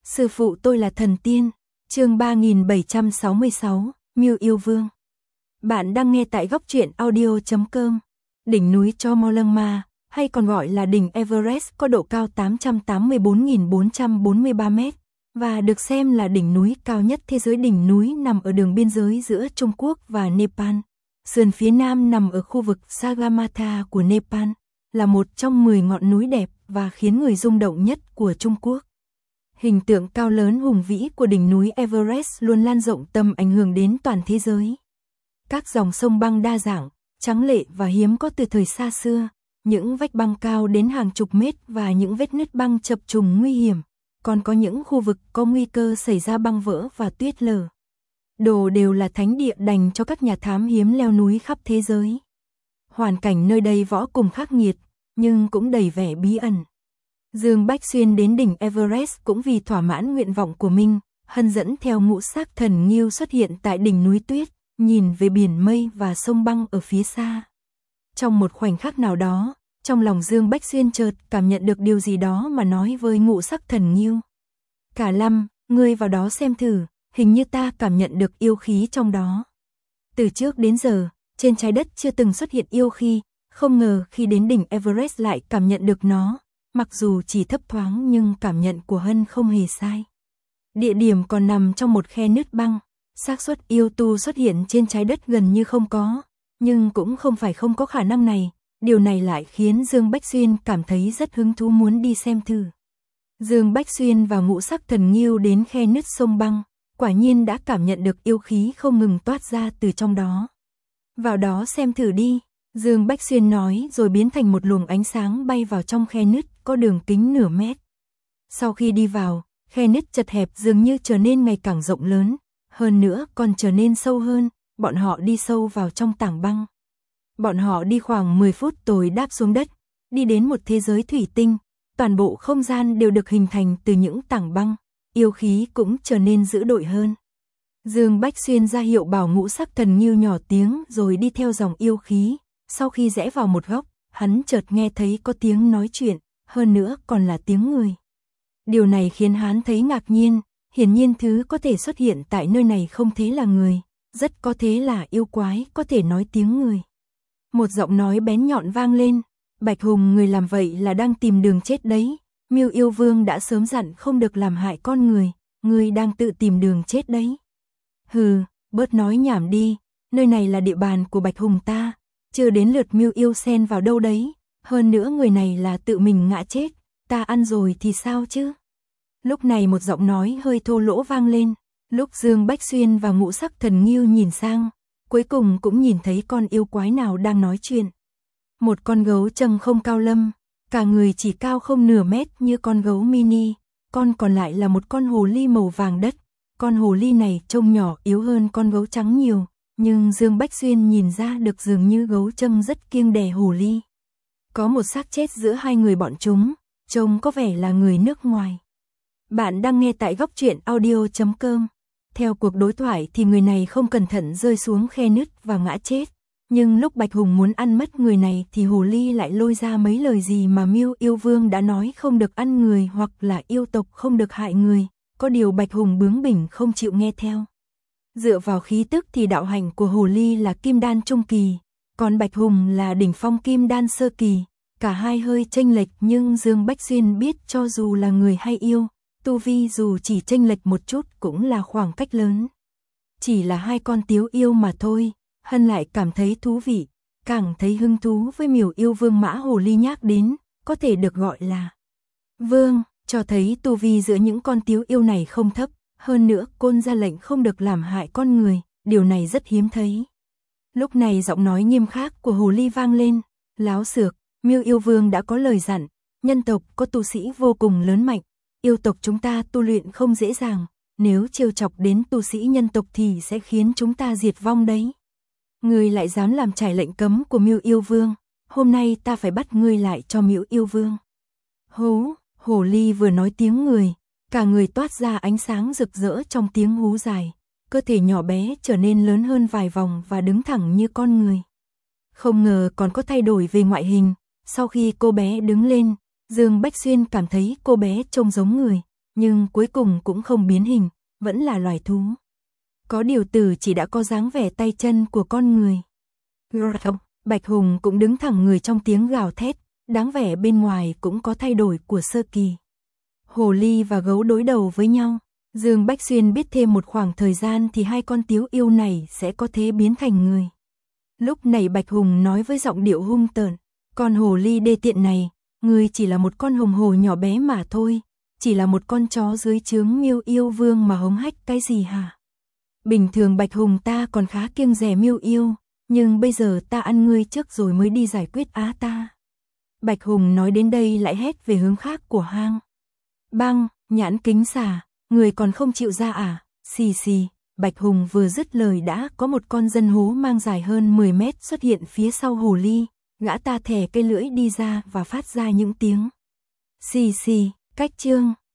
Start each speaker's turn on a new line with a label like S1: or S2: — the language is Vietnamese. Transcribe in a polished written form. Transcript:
S1: Sư phụ tôi là thần tiên. Chương 3766, Miêu Yêu Vương. Bạn đang nghe tại góc truyện audio.com. Đỉnh núi Chomolungma, hay còn gọi là đỉnh Everest, có độ cao 884.443 mét và được xem là đỉnh núi cao nhất thế giới. Đỉnh núi nằm ở đường biên giới giữa Trung Quốc và Nepal. Sườn phía nam nằm ở khu vực Sagarmatha của Nepal, là một trong 10 ngọn núi đẹp và khiến người rung động nhất của Trung Quốc. Hình tượng cao lớn hùng vĩ của đỉnh núi Everest luôn lan rộng tầm ảnh hưởng đến toàn thế giới. Các dòng sông băng đa dạng, tráng lệ và hiếm có từ thời xa xưa, những vách băng cao đến hàng chục mét và những vết nứt băng chập trùng nguy hiểm, còn có những khu vực có nguy cơ xảy ra băng vỡ và tuyết lở. Đồ đều là thánh địa dành cho các nhà thám hiếm leo núi khắp thế giới. Hoàn cảnh nơi đây vô cùng khắc nghiệt, nhưng cũng đầy vẻ bí ẩn. Dương Bách Xuyên đến đỉnh Everest cũng vì thỏa mãn nguyện vọng của mình. Hân dẫn theo Ngũ Sắc Thần Ngưu xuất hiện tại đỉnh núi tuyết, nhìn về biển mây và sông băng ở phía xa. Trong một khoảnh khắc nào đó, trong lòng Dương Bách Xuyên chợt cảm nhận được điều gì đó mà nói với Ngũ Sắc Thần Ngưu: Cả Lâm, ngươi vào đó xem thử, hình như ta cảm nhận được yêu khí trong đó. Từ trước đến giờ, trên trái đất chưa từng xuất hiện yêu khí, không ngờ khi đến đỉnh Everest lại cảm nhận được nó. Mặc dù chỉ thấp thoáng nhưng cảm nhận của Hân không hề sai. Địa điểm còn nằm trong một khe nứt băng, xác suất yêu tu xuất hiện trên trái đất gần như không có, nhưng cũng không phải không có khả năng này. Điều này lại khiến Dương Bách Xuyên cảm thấy rất hứng thú muốn đi xem thử. Dương Bách Xuyên và Ngũ Sắc Thần Ngưu đến khe nứt sông băng, quả nhiên đã cảm nhận được yêu khí không ngừng toát ra từ trong đó. Vào đó xem thử đi, Dương Bách Xuyên nói rồi biến thành một luồng ánh sáng bay vào trong khe nứt có đường kính nửa mét. Sau khi đi vào, khe nứt chật hẹp dường như trở nên ngày càng rộng lớn, hơn nữa còn trở nên sâu hơn. Bọn họ đi sâu vào trong tảng băng. Bọn họ đi khoảng 10 phút rồi đáp xuống đất, đi đến một thế giới thủy tinh. Toàn bộ không gian đều được hình thành từ những tảng băng, yêu khí cũng trở nên dữ dội hơn. Dương Bách Xuyên ra hiệu bảo Ngũ Sắc Thần Ngưu nhỏ tiếng rồi đi theo dòng yêu khí. Sau khi rẽ vào một góc, hắn chợt nghe thấy có tiếng nói chuyện, hơn nữa còn là tiếng người. Điều này khiến hắn thấy ngạc nhiên, hiển nhiên thứ có thể xuất hiện tại nơi này không thể là người, rất có thể là yêu quái có thể nói tiếng người. Một giọng nói bén nhọn vang lên: Bạch Hùng, người làm vậy là đang tìm đường chết đấy. Miêu Yêu Vương đã sớm dặn không được làm hại con người, ngươi đang tự tìm đường chết đấy. Hừ, bớt nói nhảm đi, nơi này là địa bàn của Bạch Hùng ta, chưa đến lượt Miêu Yêu xen vào đâu đấy, hơn nữa người này là tự mình ngã chết, ta ăn rồi thì sao chứ? Lúc này một giọng nói hơi thô lỗ vang lên, lúc Dương Bách Xuyên và Ngũ Sắc Thần Ngưu nhìn sang, cuối cùng cũng nhìn thấy con yêu quái nào đang nói chuyện. Một con gấu trăng không cao lâm, cả người chỉ cao không nửa mét như con gấu mini, con còn lại là một con hồ ly màu vàng đất. Con hồ ly này trông nhỏ yếu hơn con gấu trắng nhiều, nhưng Dương Bách Xuyên nhìn ra được dường như gấu trăng rất kiêng đè hồ ly. Có một xác chết giữa hai người bọn chúng, trông có vẻ là người nước ngoài. Bạn đang nghe tại góc truyện audio.com. Theo cuộc đối thoại thì người này không cẩn thận rơi xuống khe nứt và ngã chết. Nhưng lúc Bạch Hùng muốn ăn mất người này thì hồ ly lại lôi ra mấy lời gì mà Miêu Yêu Vương đã nói, không được ăn người hoặc là yêu tộc không được hại người. Có điều Bạch Hùng bướng bỉnh không chịu nghe theo. Dựa vào khí tức thì đạo hạnh của hồ ly là kim đan trung kỳ, còn Bạch Hùng là đỉnh phong kim đan sơ kỳ. Cả hai hơi chênh lệch, nhưng Dương Bách Xuyên biết cho dù là người hay yêu, tu vi dù chỉ chênh lệch một chút cũng là khoảng cách lớn. Chỉ là hai con tiếu yêu mà thôi, Hân lại cảm thấy thú vị, càng thấy hứng thú với Miêu Yêu Vương mã hồ ly nhắc đến, có thể được gọi là vương, cho thấy tu vi giữa những con tiếu yêu này không thấp, hơn nữa côn ra lệnh không được làm hại con người, điều này rất hiếm thấy. Lúc này giọng nói nghiêm khắc của hồ ly vang lên: Láo xược, Miêu Yêu Vương đã có lời dặn, nhân tộc có tu sĩ vô cùng lớn mạnh, yêu tộc chúng ta tu luyện không dễ dàng, nếu trêu chọc đến tu sĩ nhân tộc thì sẽ khiến chúng ta diệt vong đấy. Ngươi lại dám làm trái lệnh cấm của Miêu Yêu Vương, hôm nay ta phải bắt ngươi lại cho Miêu Yêu Vương. Hú, hồ ly vừa nói tiếng người, cả người toát ra ánh sáng rực rỡ trong tiếng hú dài, cơ thể nhỏ bé trở nên lớn hơn vài vòng và đứng thẳng như con người. Không ngờ còn có thay đổi về ngoại hình, sau khi cô bé đứng lên, Dương Bách Xuyên cảm thấy cô bé trông giống người, nhưng cuối cùng cũng không biến hình, vẫn là loài thú. Có điều Tử chỉ đã có dáng vẻ tay chân của con người. Bạch Hùng cũng đứng thẳng người trong tiếng gào thét, đáng vẻ bên ngoài cũng có thay đổi của sơ kỳ. Hồ ly và gấu đối đầu với nhau. Dương Bách Xuyên biết thêm một khoảng thời gian thì hai con tiếu yêu này sẽ có thế biến thành người. Lúc này Bạch Hùng nói với giọng điệu hung tợn, con hồ ly đê tiện này, ngươi chỉ là một con hồng hồ nhỏ bé mà thôi, chỉ là một con chó dưới trướng Miêu Yêu Vương mà hống hách cái gì hả? Bình thường Bạch Hùng ta còn khá kiêng dè Miêu Yêu, nhưng bây giờ ta ăn ngươi trước rồi mới đi giải quyết á ta. Bạch Hùng nói đến đây lại hét về hướng khác của hang. Băng, nhãn kính xà, người còn không chịu ra à? Xì xì, Bạch Hùng vừa dứt lời đã có một con dân hố mang dài hơn 10 mét xuất hiện phía sau hồ ly, gã ta thè cây lưỡi đi ra và phát ra những tiếng xì xì, cách chương.